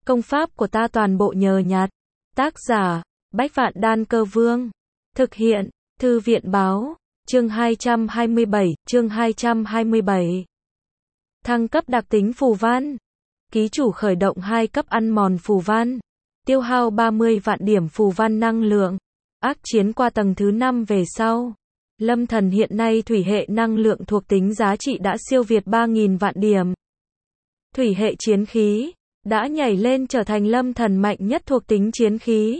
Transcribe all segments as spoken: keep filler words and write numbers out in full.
Công pháp của ta toàn bộ nhờ nhặt. Tác giả, Bách Vạn Đan Cơ Vương. Thực hiện, Thư viện Báo. Chương hai trăm hai mươi bảy, chương hai trăm hai mươi bảy. Thăng cấp đặc tính phù văn. Ký chủ khởi động hai cấp ăn mòn phù văn. Tiêu hao ba mươi vạn điểm phù văn năng lượng. Ác chiến qua tầng thứ năm về sau. Lâm Thần hiện nay thủy hệ năng lượng thuộc tính giá trị đã siêu việt ba nghìn vạn điểm. Thủy hệ chiến khí đã nhảy lên trở thành Lâm Thần mạnh nhất thuộc tính chiến khí.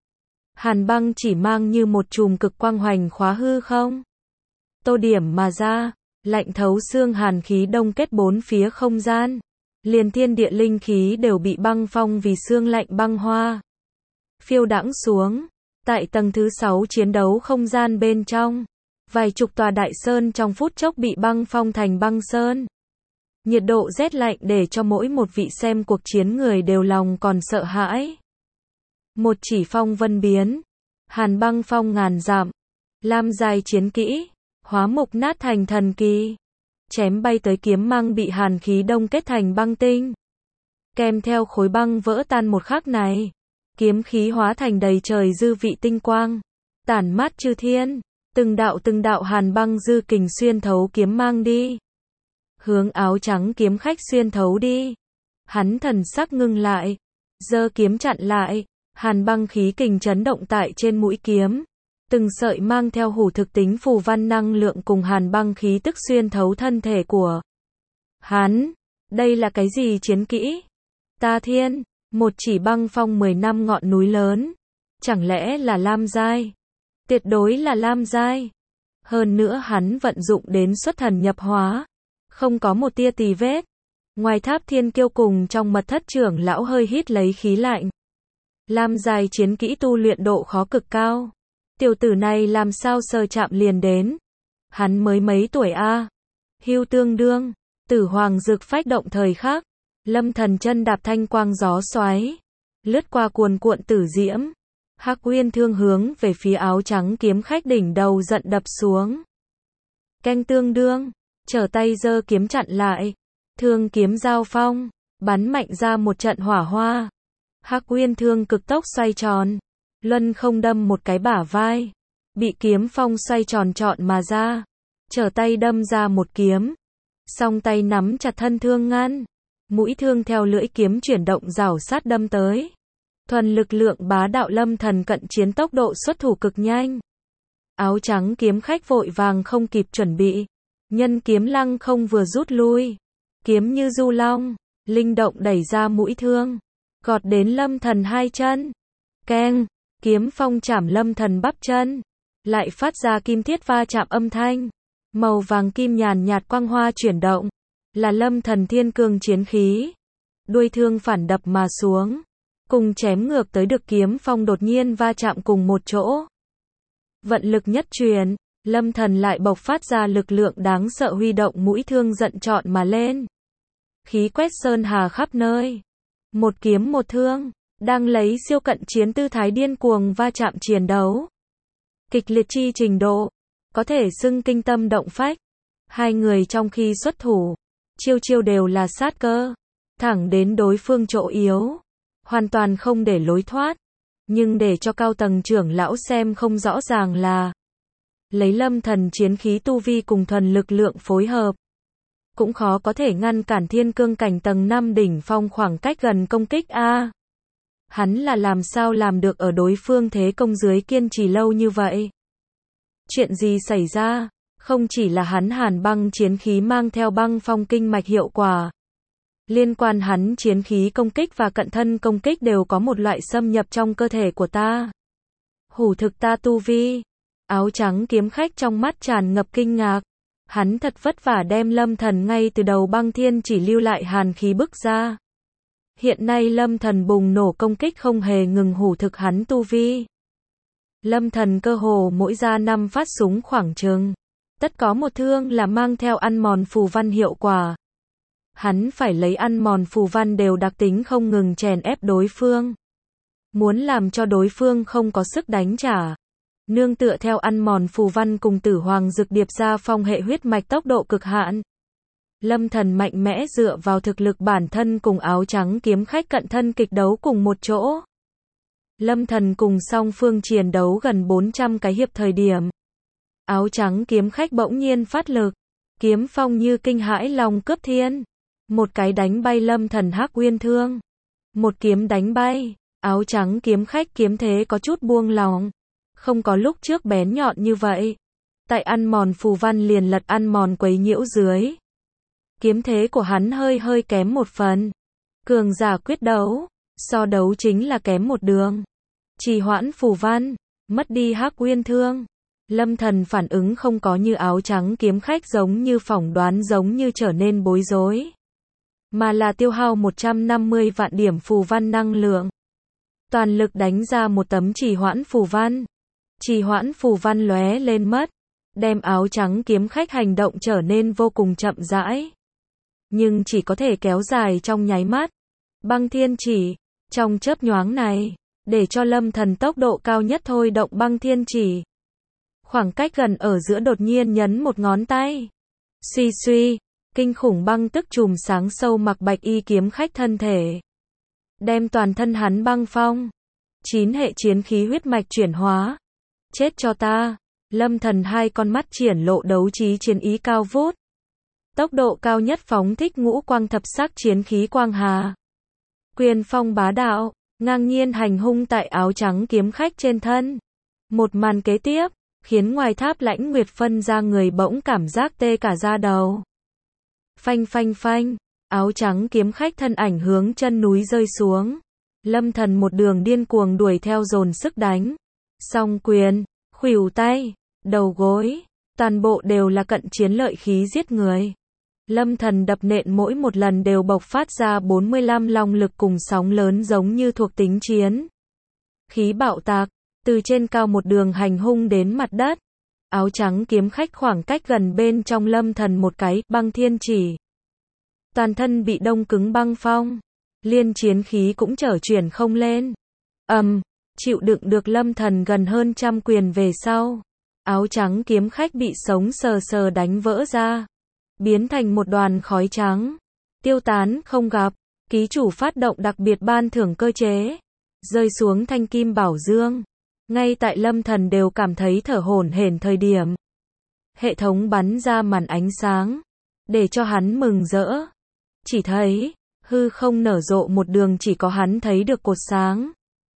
Hàn băng chỉ mang như một chùm cực quang hoành khóa hư không. Tô điểm mà ra, lạnh thấu xương hàn khí đông kết bốn phía không gian. Liền thiên địa linh khí đều bị băng phong vì xương lạnh băng hoa. Phiêu đãng xuống, tại tầng thứ sáu chiến đấu không gian bên trong. Vài chục tòa đại sơn trong phút chốc bị băng phong thành băng sơn. Nhiệt độ rét lạnh để cho mỗi một vị xem cuộc chiến người đều lòng còn sợ hãi. Một chỉ phong vân biến. Hàn băng phong ngàn dặm. Lam giai chiến kỹ. Hóa mục nát thành thần kỳ. Chém bay tới kiếm mang bị hàn khí đông kết thành băng tinh. Kèm theo khối băng vỡ tan một khắc này. Kiếm khí hóa thành đầy trời dư vị tinh quang. Tản mát chư thiên. Từng đạo từng đạo hàn băng dư kình xuyên thấu kiếm mang đi. Hướng áo trắng kiếm khách xuyên thấu đi. Hắn thần sắc ngưng lại. Giơ kiếm chặn lại. Hàn băng khí kình chấn động tại trên mũi kiếm. Từng sợi mang theo hủ thực tính phù văn năng lượng cùng hàn băng khí tức xuyên thấu thân thể của hắn. Đây là cái gì chiến kỹ? Ta thiên, một chỉ băng phong mười năm ngọn núi lớn. Chẳng lẽ là lam giai? Tuyệt đối là lam giai. Hơn nữa hắn vận dụng đến xuất thần nhập hóa. Không có một tia tì vết. Ngoài Tháp Thiên Kiêu cùng trong mật thất trưởng lão hơi hít lấy khí lạnh. Lam giai chiến kỹ tu luyện độ khó cực cao. Tiểu tử này làm sao sờ chạm liền đến. Hắn mới mấy tuổi a à? Hưu tương đương. Tử hoàng dược phách động thời khắc. Lâm Thần chân đạp thanh quang gió xoáy. Lướt qua cuồn cuộn tử diễm. Hắc Uyên thương hướng về phía áo trắng kiếm khách đỉnh đầu giận đập xuống. Canh tương đương. Trở tay giơ kiếm chặn lại. Thương kiếm giao phong. Bắn mạnh ra một trận hỏa hoa. Hắc Uyên thương cực tốc xoay tròn. Luân không đâm một cái bả vai. Bị kiếm phong xoay tròn trọn mà ra. Trở tay đâm ra một kiếm. Song tay nắm chặt thân thương ngăn. Mũi thương theo lưỡi kiếm chuyển động rảo sát đâm tới. Thuần lực lượng bá đạo Lâm Thần cận chiến tốc độ xuất thủ cực nhanh. Áo trắng kiếm khách vội vàng không kịp chuẩn bị. Nhân kiếm lăng không vừa rút lui. Kiếm như du long. Linh động đẩy ra mũi thương. Gọt đến Lâm Thần hai chân. Keng. Kiếm phong chảm Lâm Thần bắp chân. Lại phát ra kim thiết va chạm âm thanh. Màu vàng kim nhàn nhạt quang hoa chuyển động. Là Lâm Thần thiên cương chiến khí. Đuôi thương phản đập mà xuống. Cùng chém ngược tới được kiếm phong đột nhiên va chạm cùng một chỗ. Vận lực nhất truyền. Lâm Thần lại bộc phát ra lực lượng đáng sợ huy động mũi thương giận trọn mà lên. Khí quét sơn hà khắp nơi. Một kiếm một thương. Đang lấy siêu cận chiến tư thái điên cuồng va chạm chiến đấu. Kịch liệt chi trình độ. Có thể xưng kinh tâm động phách. Hai người trong khi xuất thủ. Chiêu chiêu đều là sát cơ. Thẳng đến đối phương chỗ yếu. Hoàn toàn không để lối thoát. Nhưng để cho cao tầng trưởng lão xem không rõ ràng là. Lấy Lâm Thần chiến khí tu vi cùng thuần lực lượng phối hợp. Cũng khó có thể ngăn cản thiên cương cảnh tầng năm đỉnh phong khoảng cách gần công kích a. Hắn là làm sao làm được ở đối phương thế công dưới kiên trì lâu như vậy? Chuyện gì xảy ra? Không chỉ là hắn hàn băng chiến khí mang theo băng phong kinh mạch hiệu quả. Liên quan hắn chiến khí công kích và cận thân công kích đều có một loại xâm nhập trong cơ thể của ta. Hủ thực ta tu vi. Áo trắng kiếm khách trong mắt tràn ngập kinh ngạc. Hắn thật vất vả đem Lâm Thần ngay từ đầu băng thiên chỉ lưu lại hàn khí bức ra. Hiện nay Lâm Thần bùng nổ công kích không hề ngừng hủ thực hắn tu vi. Lâm Thần cơ hồ mỗi ra năm phát súng khoảng chừng. Tất có một thương là mang theo ăn mòn phù văn hiệu quả. Hắn phải lấy ăn mòn phù văn đều đặc tính không ngừng chèn ép đối phương. Muốn làm cho đối phương không có sức đánh trả. Nương tựa theo ăn mòn phù văn cùng tử hoàng dược điệp ra phong hệ huyết mạch tốc độ cực hạn. Lâm Thần mạnh mẽ dựa vào thực lực bản thân cùng áo trắng kiếm khách cận thân kịch đấu cùng một chỗ. Lâm Thần cùng song phương chiến đấu gần bốn trăm cái hiệp thời điểm. Áo trắng kiếm khách bỗng nhiên phát lực. Kiếm phong như kinh hãi long cướp thiên. Một cái đánh bay Lâm Thần Hắc Uyên Thương. Một kiếm đánh bay. Áo trắng kiếm khách kiếm thế có chút buông lỏng. Không có lúc trước bén nhọn như vậy. Tại ăn mòn phù văn liền lật ăn mòn quấy nhiễu dưới. Kiếm thế của hắn hơi hơi kém một phần. Cường giả quyết đấu. So đấu chính là kém một đường. Trì hoãn phù văn. Mất đi Hắc Uyên Thương. Lâm Thần phản ứng không có như áo trắng kiếm khách giống như phỏng đoán giống như trở nên bối rối. Mà là tiêu hao một trăm năm mươi vạn điểm phù văn năng lượng. Toàn lực đánh ra một tấm trì hoãn phù văn. Trì hoãn phù văn lóe lên mất. Đem áo trắng kiếm khách hành động trở nên vô cùng chậm rãi. Nhưng chỉ có thể kéo dài trong nháy mắt. Băng thiên chỉ. Trong chớp nhoáng này. Để cho Lâm Thần tốc độ cao nhất thôi động băng thiên chỉ. Khoảng cách gần ở giữa đột nhiên nhấn một ngón tay. Suy suy. Kinh khủng băng tức chùm sáng sâu mặc bạch y kiếm khách thân thể. Đem toàn thân hắn băng phong. Chín hệ chiến khí huyết mạch chuyển hóa. Chết cho ta. Lâm Thần hai con mắt triển lộ đấu trí chiến ý cao vút. Tốc độ cao nhất phóng thích ngũ quang thập sắc chiến khí quang hà. Quyền phong bá đạo, ngang nhiên hành hung tại áo trắng kiếm khách trên thân. Một màn kế tiếp, khiến ngoài tháp Lãnh Nguyệt phân ra người bỗng cảm giác tê cả da đầu. Phanh phanh phanh, áo trắng kiếm khách thân ảnh hướng chân núi rơi xuống. Lâm Thần một đường điên cuồng đuổi theo dồn sức đánh. Song quyền, khuỷu tay, đầu gối, toàn bộ đều là cận chiến lợi khí giết người. Lâm Thần đập nện mỗi một lần đều bộc phát ra bốn mươi lăm long lực cùng sóng lớn giống như thuộc tính chiến. Khí bạo tạc, từ trên cao một đường hành hung đến mặt đất. Áo trắng kiếm khách khoảng cách gần bên trong Lâm Thần một cái, băng thiên chỉ. Toàn thân bị đông cứng băng phong. Liên chiến khí cũng trở chuyển không lên. Ầm, um, chịu đựng được Lâm Thần gần hơn trăm quyền về sau. Áo trắng kiếm khách bị sống sờ sờ đánh vỡ ra. Biến thành một đoàn khói trắng. Tiêu tán không gặp. Ký chủ phát động đặc biệt ban thưởng cơ chế. Rơi xuống thanh kim bảo dương. Ngay tại Lâm Thần đều cảm thấy thở hổn hển thời điểm. Hệ thống bắn ra màn ánh sáng. Để cho hắn mừng rỡ. Chỉ thấy, hư không nở rộ một đường chỉ có hắn thấy được cột sáng.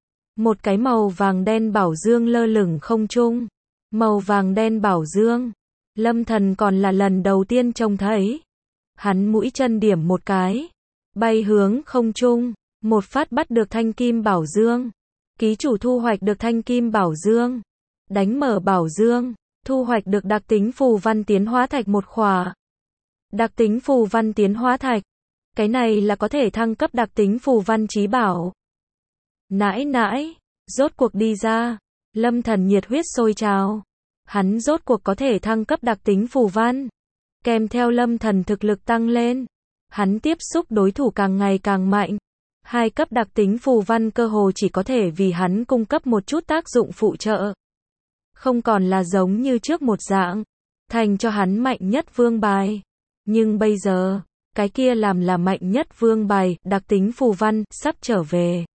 Một cái màu vàng đen bảo dương lơ lửng không trung. Màu vàng đen bảo dương. Lâm Thần còn là lần đầu tiên trông thấy. Hắn mũi chân điểm một cái. Bay hướng không trung. Một phát bắt được thanh kim bảo dương. Ký chủ thu hoạch được thanh kim bảo dương. Đánh mở bảo dương. Thu hoạch được đặc tính phù văn tiến hóa thạch một khỏa. Đặc tính phù văn tiến hóa thạch. Cái này là có thể thăng cấp đặc tính phù văn chí bảo. Nãi nãi. Rốt cuộc đi ra. Lâm Thần nhiệt huyết sôi trào. Hắn rốt cuộc có thể thăng cấp đặc tính phù văn. Kèm theo Lâm Thần thực lực tăng lên. Hắn tiếp xúc đối thủ càng ngày càng mạnh. Hai cấp đặc tính phù văn cơ hồ chỉ có thể vì hắn cung cấp một chút tác dụng phụ trợ. Không còn là giống như trước một dạng. Thành cho hắn mạnh nhất vương bài. Nhưng bây giờ, cái kia làm là mạnh nhất vương bài, đặc tính phù văn, sắp trở về.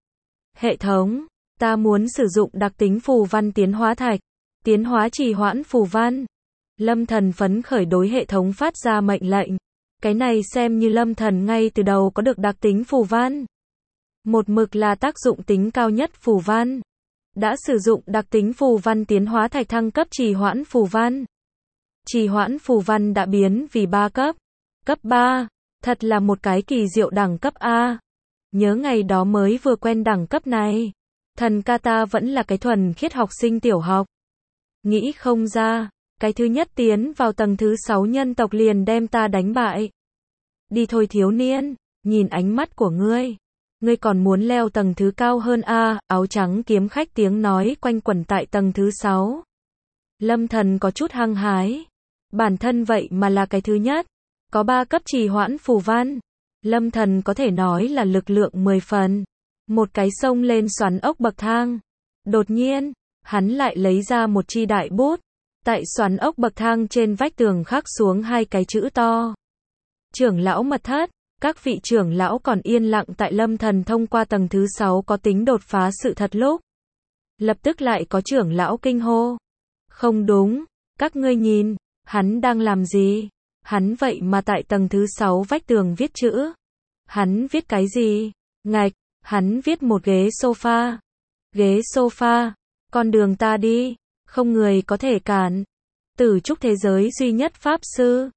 Hệ thống, ta muốn sử dụng đặc tính phù văn tiến hóa thạch. Tiến hóa trì hoãn phù văn. Lâm Thần phấn khởi đối hệ thống phát ra mệnh lệnh. Cái này xem như Lâm Thần ngay từ đầu có được đặc tính phù văn. Một mực là tác dụng tính cao nhất phù văn. Đã sử dụng đặc tính phù văn tiến hóa thạch thăng cấp trì hoãn phù văn. Trì hoãn phù văn đã biến vì ba cấp. Cấp ba. Thật là một cái kỳ diệu đẳng cấp A. Nhớ ngày đó mới vừa quen đẳng cấp này. Thần ca ta vẫn là cái thuần khiết học sinh tiểu học. Nghĩ không ra. Cái thứ nhất tiến vào tầng thứ sáu nhân tộc liền đem ta đánh bại. Đi thôi thiếu niên. Nhìn ánh mắt của ngươi. Ngươi còn muốn leo tầng thứ cao hơn a? Áo trắng kiếm khách tiếng nói quanh quẩn tại tầng thứ sáu. Lâm Thần có chút hăng hái. Bản thân vậy mà là cái thứ nhất. Có ba cấp trì hoãn phù văn. Lâm Thần có thể nói là lực lượng mười phần. Một cái sông lên xoắn ốc bậc thang. Đột nhiên, hắn lại lấy ra một chi đại bút. Tại xoắn ốc bậc thang trên vách tường khắc xuống hai cái chữ to. Trưởng lão mật thất, các vị trưởng lão còn yên lặng tại Lâm Thần thông qua tầng thứ sáu có tính đột phá sự thật lúc. Lập tức lại có trưởng lão kinh hô. Không đúng, các ngươi nhìn, hắn đang làm gì? Hắn vậy mà tại tầng thứ sáu vách tường viết chữ. Hắn viết cái gì? Ngạch, hắn viết một ghế sofa. Ghế sofa, con đường ta đi, không người có thể cản. Tử trúc thế giới duy nhất pháp sư.